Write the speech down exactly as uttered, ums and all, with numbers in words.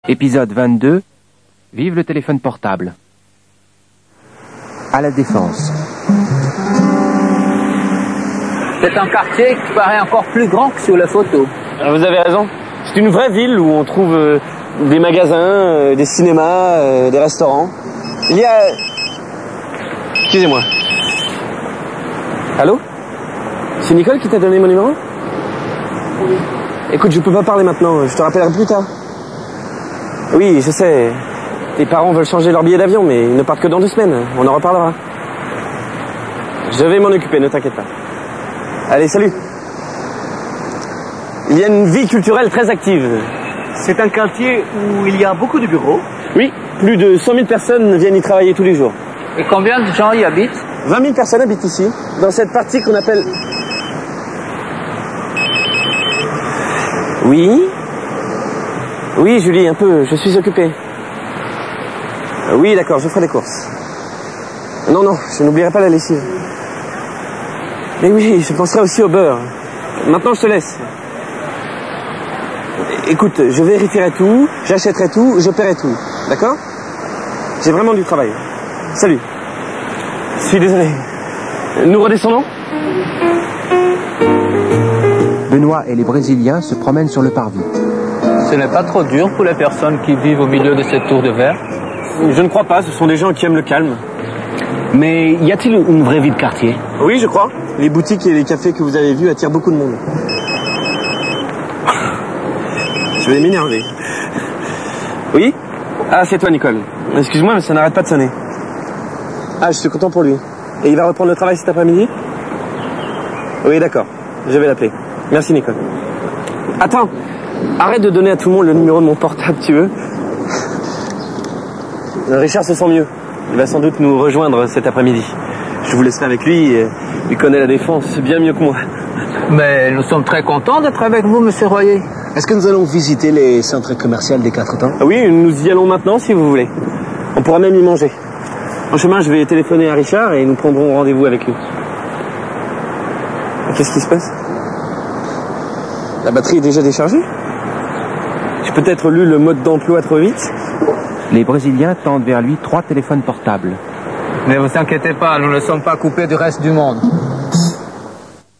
Épisode vingt-deux. Vive le téléphone portable. À la Défense. C'est un quartier qui paraît encore plus grand que sur les photos. Vous avez raison. C'est une vraie ville où on trouve euh, des magasins, euh, des cinémas, euh, des restaurants. Il y a... Excusez-moi. Allô? C'est Nicole qui t'a donné mon numéro? Oui. Écoute, je peux pas parler maintenant. Je te rappellerai plus tard. Oui, je sais. Tes parents veulent changer leur billet d'avion, mais ils ne partent que dans deux semaines. On en reparlera. Je vais m'en occuper, ne t'inquiète pas. Allez, salut. Il y a une vie culturelle très active. C'est un quartier où il y a beaucoup de bureaux. Oui, plus de cent mille personnes viennent y travailler tous les jours. Et combien de gens y habitent? vingt mille personnes habitent ici, dans cette partie qu'on appelle... Oui? Oui, Julie, un peu, je suis occupé. Oui, d'accord, je ferai des courses. Non, non, je n'oublierai pas la lessive. Mais oui, je penserai aussi au beurre. Maintenant, je te laisse. Écoute, je vérifierai tout, j'achèterai tout, je paierai tout. D'accord? J'ai vraiment du travail. Salut. Je suis désolé. Nous redescendons? Benoît et les Brésiliens se promènent sur le parvis. Ce n'est pas trop dur pour les personnes qui vivent au milieu de cette tour de verre? Je ne crois pas, ce sont des gens qui aiment le calme. Mais y a-t-il une vraie vie de quartier? Oui, je crois. Les boutiques et les cafés que vous avez vus attirent beaucoup de monde. Je vais m'énerver. Oui? Ah, c'est toi, Nicole. Excuse-moi, mais ça n'arrête pas de sonner. Ah, je suis content pour lui. Et il va reprendre le travail cet après-midi? Oui, d'accord. Je vais l'appeler. Merci, Nicole. Attends. Arrête de donner à tout le monde le numéro de mon portable, tu veux? Richard se sent mieux. Il va sans doute nous rejoindre cet après-midi. Je vous laisserai avec lui. Il connaît la Défense bien mieux que moi. Mais nous sommes très contents d'être avec vous, monsieur Royer. Est-ce que nous allons visiter les centres commerciaux des quatre temps? Ah oui, nous y allons maintenant si vous voulez. On pourra même y manger. En chemin, je vais téléphoner à Richard et nous prendrons rendez-vous avec lui. Qu'est-ce qui se passe? La batterie est déjà déchargée? J'ai peut-être lu le mode d'emploi trop vite. Les Brésiliens tendent vers lui trois téléphones portables. Ne vous inquiétez pas, nous ne sommes pas coupés du reste du monde.